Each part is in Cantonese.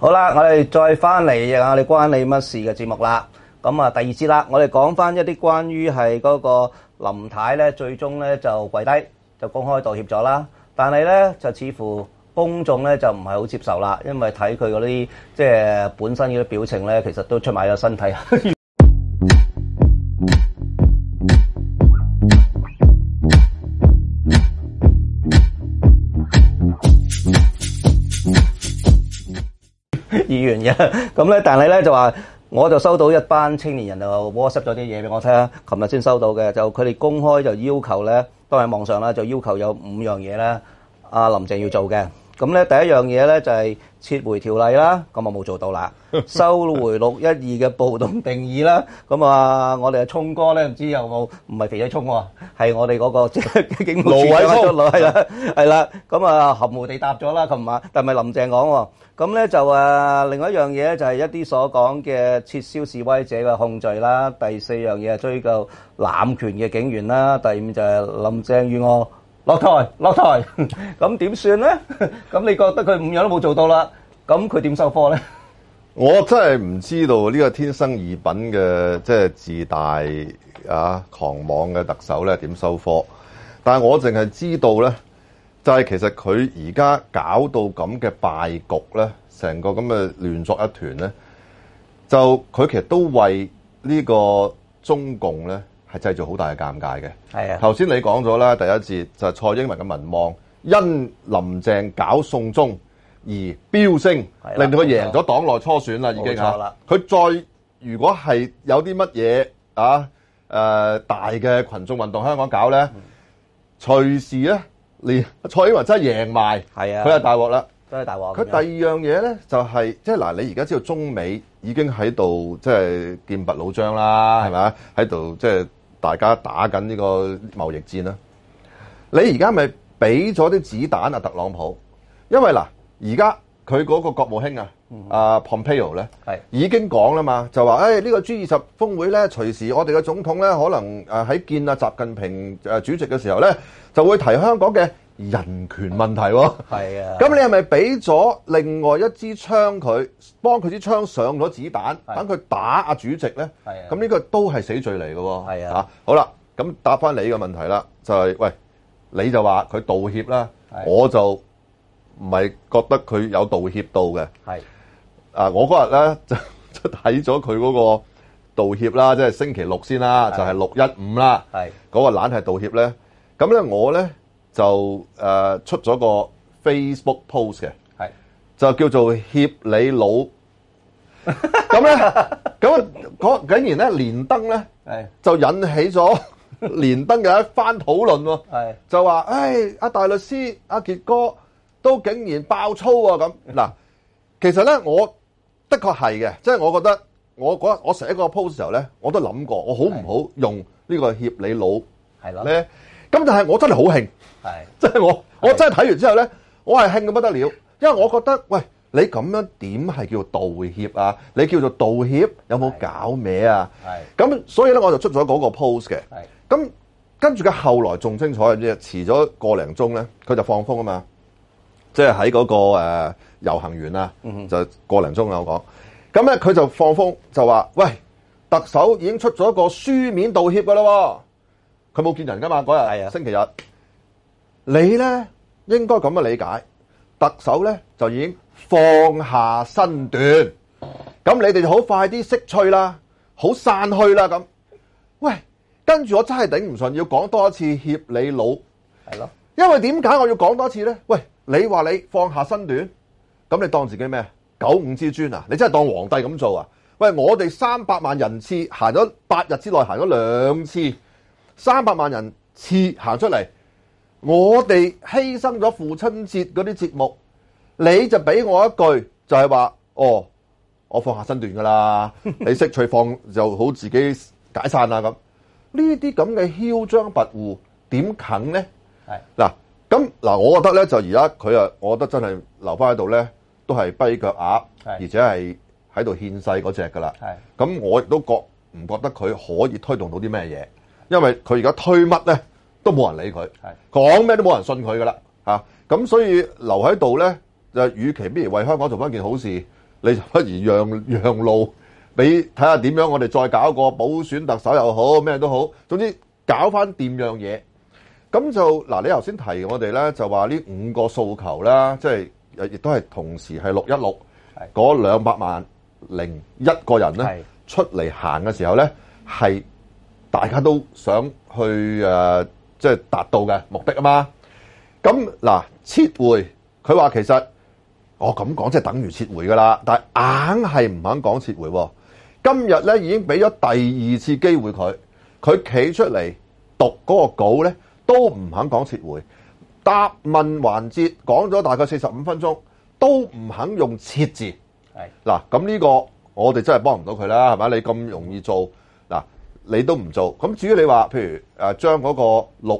好啦，我哋再翻嚟我哋關你乜事嘅節目啦。咁啊，第二節啦，我哋講翻一啲關於係嗰個林太咧，最終咧就跪低就公開道歉咗啦。但係咧就似乎公眾咧就唔係好接受啦，因為睇佢嗰啲即係本身嗰啲表情咧，其實都出賣咗身體。議員嘅咁咧，但係咧就話，我就收到一班青年人就 WhatsApp 咗啲嘢俾我聽啦，琴日先收到嘅，就佢哋公開就要求咧，都喺網上啦，就要求有5樣嘢咧，阿林鄭要做嘅。咁咧第一樣嘢咧就係撤回條例啦，咁啊冇做到啦。收回612嘅暴動定義啦，咁啊我哋阿聰哥咧唔知有冇，唔係肥仔聰喎，係我哋嗰個即係警務處長出嚟，係啦，咁啊含糊地答咗啦，琴晚，但係咪林鄭講喎？咁咧就另外一樣嘢就係一啲所講嘅撤銷示威者嘅控罪啦。第4樣嘢係追究濫權嘅警員啦。第5就係林鄭月娥落台，咁點算咧？咁你覺得佢5樣都冇做到啦，咁佢點收科咧？ 我真係唔知道呢個天生異品嘅即係自大狂妄嘅特首咧點收科，但係我淨係知道咧。就係其實佢而家搞到咁嘅敗局咧，成個咁嘅亂作一團咧，就佢其實都為呢個中共咧係製造好大嘅尷尬嘅。係啊，頭先你講咗啦，第一節就係蔡英文嘅民望因林鄭搞送中而飆升，令到佢贏咗黨內初選啦，已經嚇。佢再如果係有啲乜嘢大嘅群眾運動香港搞咧，隨時咧。連蔡英文真係贏埋，係啊，佢係大鑊啦，真係大鑊。佢第二樣嘢咧就係即係嗱，你而家知道中美已經喺度即係劍拔弩張啦，係咪？喺度即係大家打緊呢個貿易戰啦。你而家咪俾咗啲子彈特朗普，因為嗱，而家佢嗰個國務卿Pompeo 咧已經講啦嘛，就話呢個 G20 峰會咧，隨時我哋嘅總統咧可能喺見習近平主席嘅時候咧，就會提香港嘅人權問題喎。係啊，咁你係咪俾咗另外一支槍佢，幫佢支槍上咗子彈，等佢打阿主席咧？係啊，咁呢個都係死罪嚟嘅喎。係啊，好啦，咁答翻你嘅問題啦，就係喂，你就話佢道歉啦，我就唔係覺得佢有道歉到嘅。係。我嗰日咧就睇咗佢嗰個道歉啦，即係星期6先啦，就係615啦。係嗰個懶係道歉咧，咁咧我咧就出咗個 Facebook post 嘅，係就叫做協理佬。咁咧咁竟然咧連登咧就引起咗連登嘅一番討論喎。係就話阿大律師阿傑哥都竟然爆粗啊咁嗱，其實咧我。的確係嘅，即係我覺得我寫個 post 嘅時候咧，我都諗過，我好唔好用呢個協理佬係咯咧？咁但係我真係好興，係即係我真係睇完之後咧，我係興到不得了，因為我覺得喂，你咁樣點係叫道歉啊？你叫做道歉有冇搞咩啊？係咁，所以咧我就出咗嗰個 post 嘅。係咁跟住嘅後來仲精彩嘅啫，遲咗個零鐘咧，佢就放風啊嘛，即係喺嗰個遊行完啦，就個零鐘啦，我講。咁咧佢就放風就話：喂，特首已經出咗一個書面道歉噶啦，佢冇見人噶嘛嗰日，係啊，星期日。你咧應該咁樣理解，特首咧就已經放下身段，咁你哋就好快啲釋出啦，好散去啦咁。喂，跟住我真係頂唔順，要講多一次協理佬，係咯，因為點解我要講多一次咧？喂，你話你放下身段。咁你當自己咩95之尊啊？你真係當皇帝咁做啊？喂，我哋300萬人次行咗8日之內行咗2次，300萬人次行出嚟，我哋犧牲咗父親節嗰啲節目，你就俾我一句就係話，我放下身段噶啦，你識趣放就好自己解散啦咁。呢啲咁嘅囂張跋扈點啃呢？係嗱。咁嗱，我覺得咧就而家佢我覺得真係留翻喺度咧，都係跛腳鴨，而且係喺度獻世嗰隻噶啦。咁我亦都唔覺得佢可以推動到啲咩嘢，因為佢而家推乜咧都冇人理佢，講咩都冇人信佢噶啦嚇。咁所以留喺度咧，就與其不如為香港做翻件好事， 你不如讓路俾睇下點樣，我哋再搞個補選特首又好，咩都好，總之搞翻掂樣嘢。咁就嗱，你頭先提我哋咧，就話呢5個訴求啦，即係亦都係同時係616嗰201個人咧出嚟行嘅時候咧，係大家都想去即係達到嘅目的啊嘛。咁嗱，撤回佢話其實我咁講即係等於撤回噶啦，但係硬係唔肯講撤回喎。今日咧已經俾咗第2次機會佢企出嚟讀嗰個稿咧，都唔肯講撤回。答問環節講咗大概45分鐘，都唔肯用撤字。嗱，咁呢個我哋真係幫唔到佢啦，係咪？你咁容易做嗱，你都唔做。咁至於你話，譬如將嗰個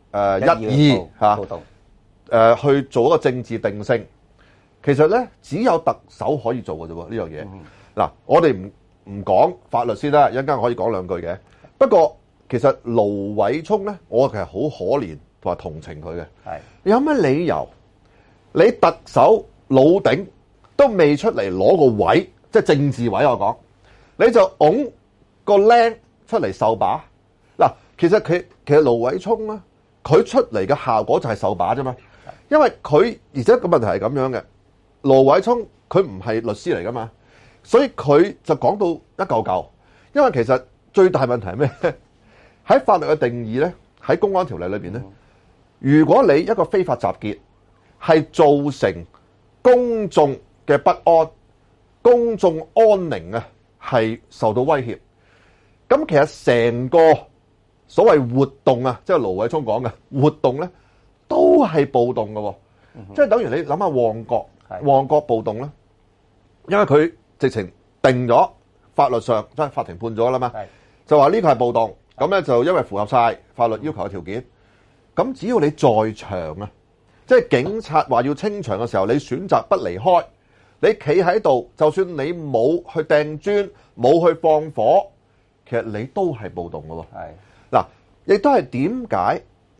612嚇去做一個政治定性，其實咧只有特首可以做嘅啫喎，呢樣嘢。嗱，我哋唔講法律先啦，一陣間可以講兩句嘅。不過其實盧偉聰咧，我其實好可憐同埋同情佢嘅。你有乜理由？你特首老頂都未出嚟攞個位，即係政治位我講，你就拱個僆出嚟受把嗱。其實盧偉聰咧，佢出嚟嘅效果就係受把啫嘛。因為佢而且個問題係咁樣嘅，盧偉聰佢唔係律師嚟噶嘛，所以佢就講到一嚿嚿。因為其實最大問題係咩？喺法律嘅定義咧，喺公安條例裏邊咧，如果你一個非法集結係造成公眾嘅不安、公眾安寧啊，係受到威脅，咁其實成個所謂活動啊，即係盧偉聰講嘅活動咧，都係暴動嘅喎。即係等於你諗下旺角暴動咧，因為佢直情定咗法律上，即係法庭判咗啦嘛，就話呢個係暴動，咁咧就因為符合晒法律要求嘅條件，咁只要你在場啊，即係警察話要清場嘅時候，你選擇不離開，你企喺度，就算你冇去掟磚，冇去放火，其實你都係暴動嘅喎。嗱，亦都係點解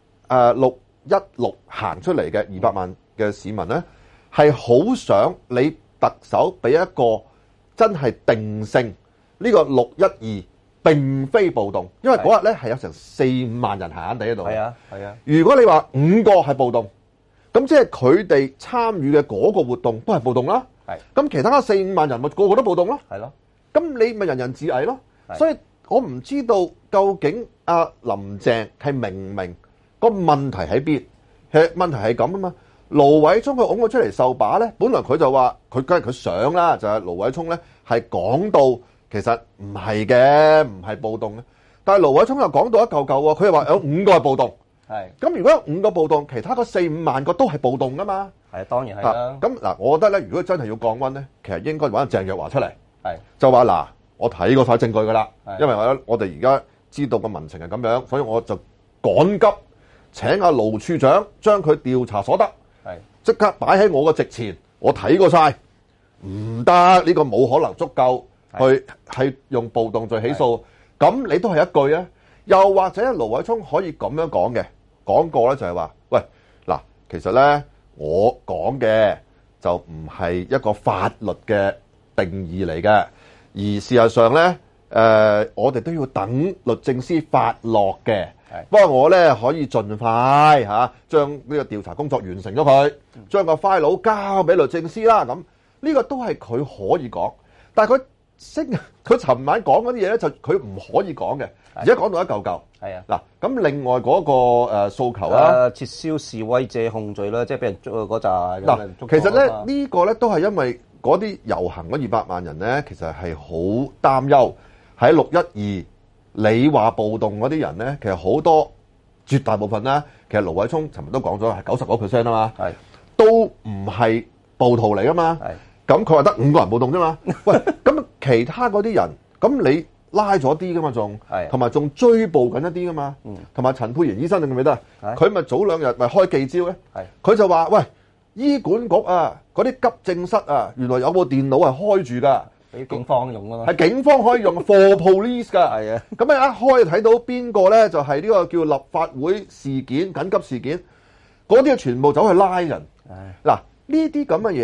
616行出嚟嘅200萬嘅市民咧，係好想你特首俾一個真係定性，呢個612並非暴動，因為嗰日咧係有成4-5萬人閒閒地喺度。係啊。如果你話5個係暴動，咁即係佢哋參與嘅嗰個活動都係暴動啦。咁其他4-5萬人咪個個都暴動咯。咁你咪人人自危咯。所以我唔知道究竟阿林鄭係明唔明個問題喺邊？其實問題係咁啊嘛。盧偉聰佢拱佢出嚟受把咧，本來佢就話佢梗係佢想啦，就係盧偉聰咧係講到其實唔係嘅，唔係暴動嘅。但係盧偉聰又講到一嚿嚿喎，佢又話有5個係暴動。咁如果有5個暴動，其他嗰4-5萬個都係暴動噶嘛？當然係啦。咁嗱，我覺得咧，如果真係要降溫咧，其實應該揾鄭若驊出嚟，就話嗱，我睇過晒證據噶啦，因為我哋而家知道個民情係咁樣，所以我就趕急請阿盧處長將佢調查所得，即刻擺喺我個席前，我睇過晒，唔得，呢個冇可能足夠去係用暴動罪起訴。咁你都係一句啊。又或者盧偉聰可以咁樣講嘅，講過咧就係話，喂嗱，其實咧我講嘅就唔係一個法律嘅定義嚟嘅，而事實上咧，我哋都要等律政司發落嘅。不過我咧可以盡快將呢個調查工作完成咗佢，將個 file 交俾律政司啦。咁呢個都係佢可以講，但係佢尋晚講嗰啲嘢咧，就佢唔可以講嘅，而家講到一嚿嚿。嗱，咁另外嗰個訴求啦， 撤銷示威者控罪啦，即係俾人捉嗰扎。 嗱，其實咧呢個咧都係因為嗰啲遊行嗰200萬人咧，其實係好擔憂喺612。你話暴動嗰啲人咧，其實好多絕大部分啦，其實盧偉聰尋日都講咗係99%啊嘛，都唔係暴徒嚟噶嘛。咁佢話得5個人暴動啫嘛。喂，咁其他嗰啲人，咁你拉咗啲噶嘛，仲同埋仲追捕緊一啲噶嘛。同埋陳沛然醫生你記唔記得？佢咪早2日咪開記招咧？佢就話：喂，醫管局啊，嗰啲急症室啊，原來有部電腦係開住噶。 俾警方用啊嘛， 係警方可以用 for police 㗎。咁一開睇到邊個咧，就係呢個叫立法會事件緊急事件，嗰啲全部走去拉人。嗱，呢啲咁嘅嘢咧，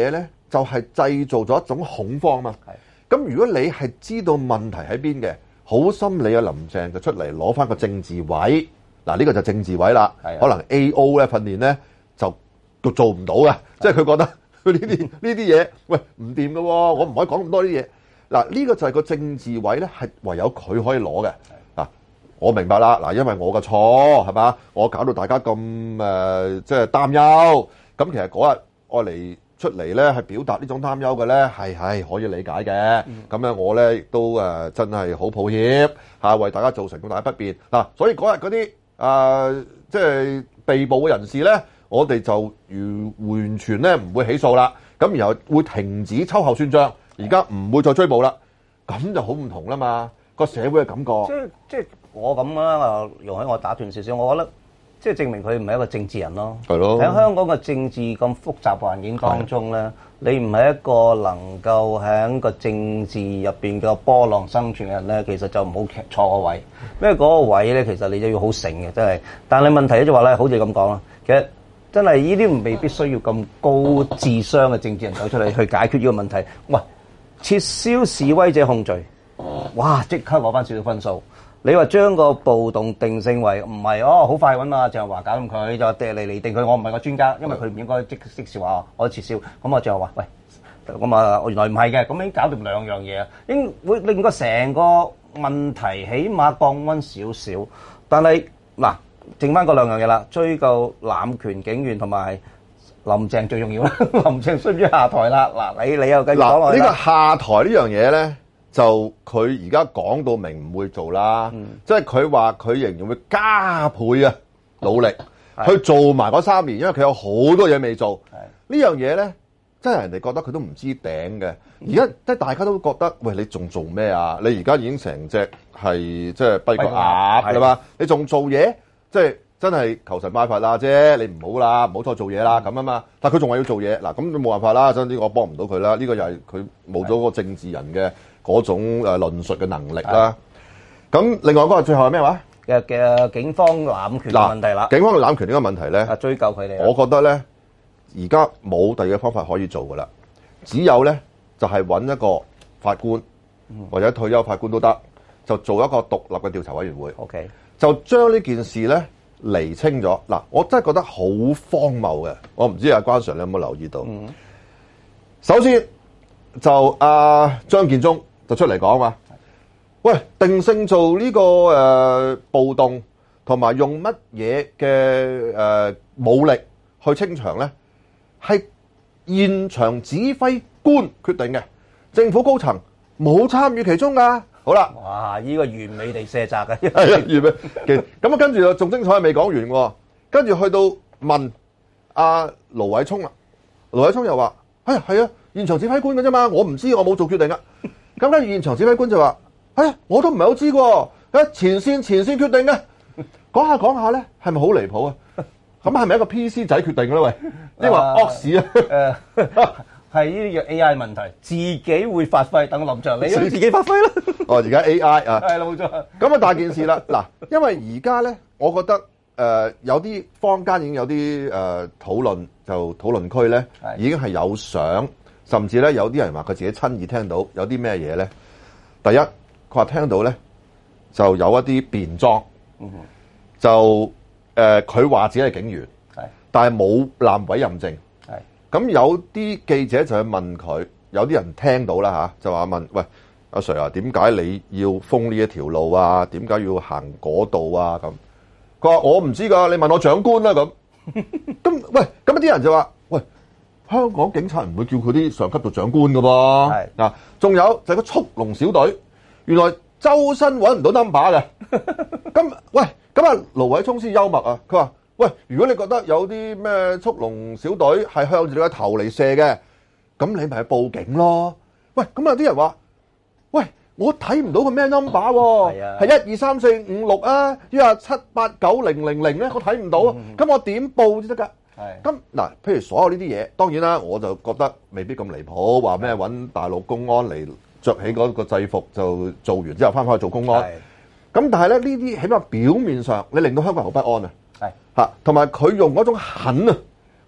就係製造咗一種恐慌嘛。咁如果你係知道問題喺邊嘅，好心你嘅林鄭就出嚟攞翻個政治位，嗱呢個就政治位啦。可能 AO 咧訓練咧就做唔到嘅，即係佢覺得佢呢啲嘢，喂唔掂嘅喎，我唔可以講咁多啲嘢。嗱呢個就係個政治位咧，係唯有佢可以攞嘅。我明白啦，嗱，因為我嘅錯係嘛，我搞到大家咁即係擔憂。咁其實嗰日我嚟出嚟咧，係表達呢種擔憂嘅咧，係可以理解嘅。咁樣我咧亦都真係好抱歉嚇，為大家造成咁大不便嗱。所以嗰日嗰啲即係被捕嘅人士咧，我哋就完全咧唔會起訴啦。咁然後會停止秋後算賬，而家唔會再追捕啦。咁就好唔同啦嘛，個社會嘅感覺。 即係我咁啦，容許我打斷少少，我覺得即係證明佢唔係一個政治人咯。 係咯。 喺香港嘅政治咁複雜環境當中咧，你唔係一個能夠喺個政治入邊嘅波浪生存嘅人咧，其實就唔好坐個位。因為嗰個位咧，其實你就要好醒嘅，真係。但係問題咧就話咧，好似咁講啦，其實真係呢啲未必需要咁高智商嘅政治人走出嚟去解決呢個問題。喂，撤銷示威者控罪，哇！即刻攞翻少少分數。你話將個暴動定性為唔係好快揾啊鄭華搞掂佢，就嚟定佢。我唔係個專家，因為佢唔應該即時話我撤銷。咁我就話喂，咁啊原來唔係嘅，咁已經搞掂兩樣嘢啊，應會令個成個問題起碼降溫少少。但係嗱，剩翻嗰兩樣嘢啦，追究濫權警員同埋林鄭最重要啦。林鄭需唔需要下台啦？嗱，你又繼續講落去啦。 呢個下台呢樣嘢咧，就佢而家講到明唔會做啦，即係佢話佢仍然會加倍啊努力去做埋嗰3年，因為佢有好多嘢未做。呢樣嘢咧，真係人哋覺得佢都唔知頂嘅。而家即係大家都覺得，喂，你仲做咩啊？你而家已經成隻係即係跛腳鴨係嘛？你仲做嘢，即係真係求神拜佛啦啫！你唔好啦，唔好再做嘢啦咁啊嘛。但係佢仲話要做嘢，嗱咁都冇辦法啦。真係呢個我幫唔到佢啦。呢個又係佢冇咗個政治人嘅嗰種論述嘅能力啦。咁另外嗰個最後係咩話？ 嘅警方濫權嘅問題啦。 警方嘅濫權呢個問題咧， 追究佢哋。 我覺得咧，而家冇第二個方法可以做噶啦，只有咧就係揾一個法官或者退休法官都得，就做一個獨立嘅調查委員會。 OK，就將呢件事咧釐清咗。嗱，我真係覺得好荒謬嘅。我唔知阿關 Sir 你有冇留意到？首先就張建宗就出嚟講嘛，喂，定性做呢個暴動同埋用乜嘢嘅武力去清場咧，係現場指揮官決定嘅，政府高層冇參與其中噶。好啦， 哇！呢個完美地卸責嘅， 係啊，完美。咁啊，跟住仲精彩未講完喎，跟住去到問阿盧偉聰啦，盧偉聰又話：係啊，現場指揮官嘅啫嘛，我唔知，我冇做決定啊。咁跟住現場指揮官就話：我都唔係好知喎，前線決定嘅。講下咧，係咪好離譜啊？咁係咪一個 PC 仔決定嘅咧？喂，抑或惡屎啊？ 係呢啲叫 AI 問題，自己會發揮。等林鄭，你自己發揮啦。 而家 AI 啊， 係啦，冇錯。 咁啊，大件事啦。嗱，因為而家咧，我覺得有啲坊間已經有啲討論區咧，已經係有相，甚至咧有啲人話佢自己親耳聽到有啲咩嘢咧。第一，佢話聽到咧就有一啲便裝，就佢話自己係警員，但係冇攬委任證。咁有啲記者就去問佢，有啲人聽到啦就話問：喂，阿 Sir 啊，點解你要封呢一條路啊？點解要行嗰度啊？咁佢話我唔知㗎，你問我長官啦咁。咁喂，咁啲人就話：喂，香港警察唔會叫佢啲上級做長官㗎噃。嗱，仲有就係個速龍小隊，原來周身揾唔到 number 嘅。咁喂，咁啊盧偉聰先幽默啊，佢話：喂，如果你覺得有啲咩速龍小隊係向住你個頭嚟射嘅，咁你咪去報警咯。喂，咁有啲人話：喂，我睇唔到個咩 number 喎，係1 2 3 4 5 6啊，依家7 8 9 0 0 0咧，我睇唔到啊。咁我點報先得㗎？咁嗱，譬如所有呢啲嘢，當然啦，我就覺得未必咁離譜，話咩揾大陸公安嚟着起嗰個制服就做完之後翻返去做公安。咁但係咧，呢啲起碼表面上你令到香港人好不安啊。同埋佢用嗰種狠啊，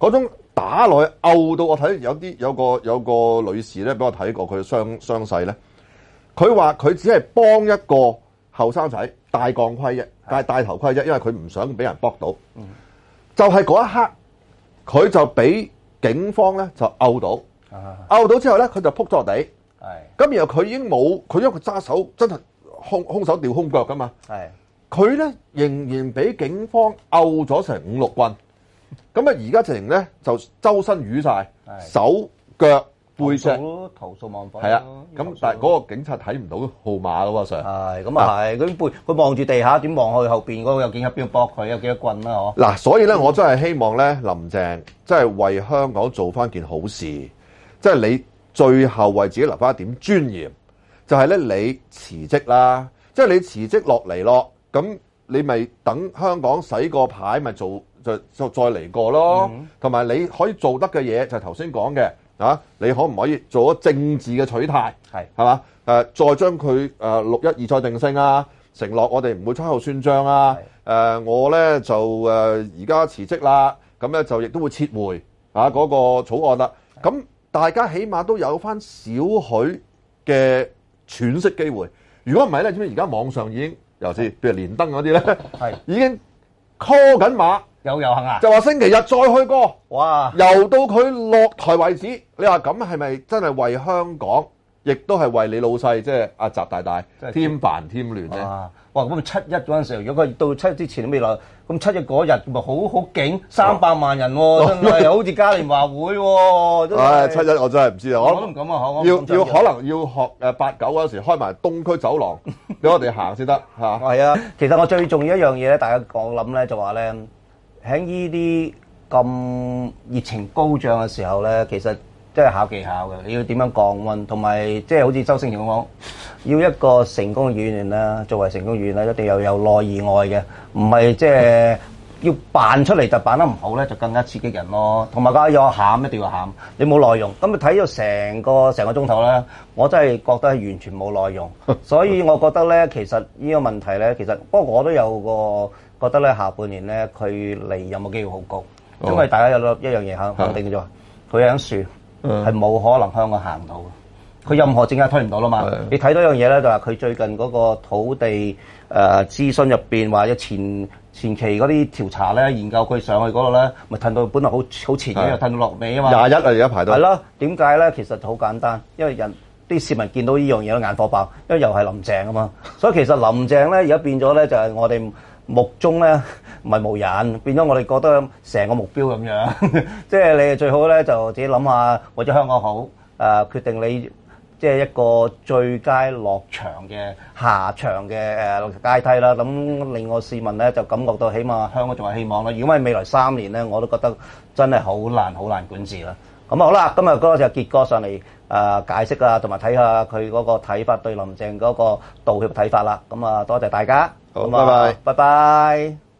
嗰種打落去毆到我睇有個女士咧，俾我睇過佢傷勢咧。佢話佢只係幫一個後生仔戴鋼盔啫，戴頭盔啫，因為佢唔想俾人搏到。就係嗰一刻，佢就俾警方咧就毆到，毆到之後咧，佢就撲咗落地。咁然後佢已經冇，佢因為佢揸手真係空手掉空腳噶嘛。佢咧仍然俾警方毆咗成5-6棍。咁啊，而家直情咧就周身瘀晒，手腳背脊投訴網課。 係啊，咁但係嗰個警察睇唔到號碼噶喎，Sir。 係咁啊係，佢望住地下，點望去後邊嗰個有警察邊度搏佢，有幾多棍啦？嗬。嗱， 所以咧，我真係希望咧，林鄭真係為香港做翻件好事，即係你最後為自己留翻一點尊嚴，就係咧你辭職啦，即係你辭職落嚟咯，咁你咪等香港洗個牌，咪做。就再嚟過咯，同埋你可以做得嘅嘢就係頭先講嘅啊，你可唔可以做咗政治嘅取態？係嘛？再將佢612再定性啊，承諾我哋唔會秋後算賬啊。我咧就而家辭職啦，咁咧就亦都會撤回嗰個草案啦。咁大家起碼都有翻少許嘅喘息機會。如果唔係咧，知唔知而家網上已經尤其是譬如連登嗰啲咧，已經 call 緊馬。 有遊行啊！ 就話星期日再去過， 哇！ 遊到佢落台為止。你話咁係咪真係為香港，亦都係為你老細，即係阿習大大添煩添亂咧？ 哇！咁7·1嗰陣時候，如果佢到7·1之前都未來，咁7·1嗰日咪好勁，300萬人喎，真係好似嘉年華會喎。 7·1我真係唔知啊！ 我都唔敢啊！ 要可能要學8·9嗰時開埋東區走廊俾我哋行先得嚇。 係啊，其實我最重要一樣嘢咧，大家我諗咧就話咧。喺呢啲咁熱情高漲嘅時候咧，其實真係考技巧嘅。你要點樣降溫，同埋即係好似周星馳咁講，要一個成功嘅演員啦，作為成功演員咧，一定要由內而外嘅，唔係即係要扮出嚟就扮得唔好咧，就更加刺激人咯。同埋有喊一定要喊，你冇內容，咁你睇咗成個鐘頭咧，我真係覺得係完全冇內容。所以我覺得咧，其實呢個問題咧，不過我都有個。覺得咧下半年咧佢離任嘅機會好高，因為大家有一樣嘢肯定嘅啫，佢喺樹係冇可能香港行到嘅，佢任何政策推唔到啦嘛。你睇到一樣嘢咧，就係佢最近嗰個土地諮詢入邊話有前期嗰啲調查咧，研究佢上去嗰度咧，咪褪到本來好前嘅，又褪到落尾啊嘛。 21啊，而家排到。 係咯，點解咧？其實好簡單，因為啲市民見到呢樣嘢都眼火爆，因為又係林鄭啊嘛。所以其實林鄭咧而家變咗咧，就係我哋目中咧唔係無人，變咗我哋覺得成個目標咁樣，即係你最好咧就自己諗下，為咗香港好，決定你即係一個最佳落場嘅下場嘅階梯啦。咁令我市民咧就感覺到起碼香港仲有希望啦。如果唔係未來3年咧，我都覺得真係好難管治啦。咁好啦，今日嗰個就傑哥上嚟解釋啊，同埋睇下佢嗰個睇法對林鄭嗰個道歉睇法啦。咁多謝大家。 好，拜拜。 拜拜。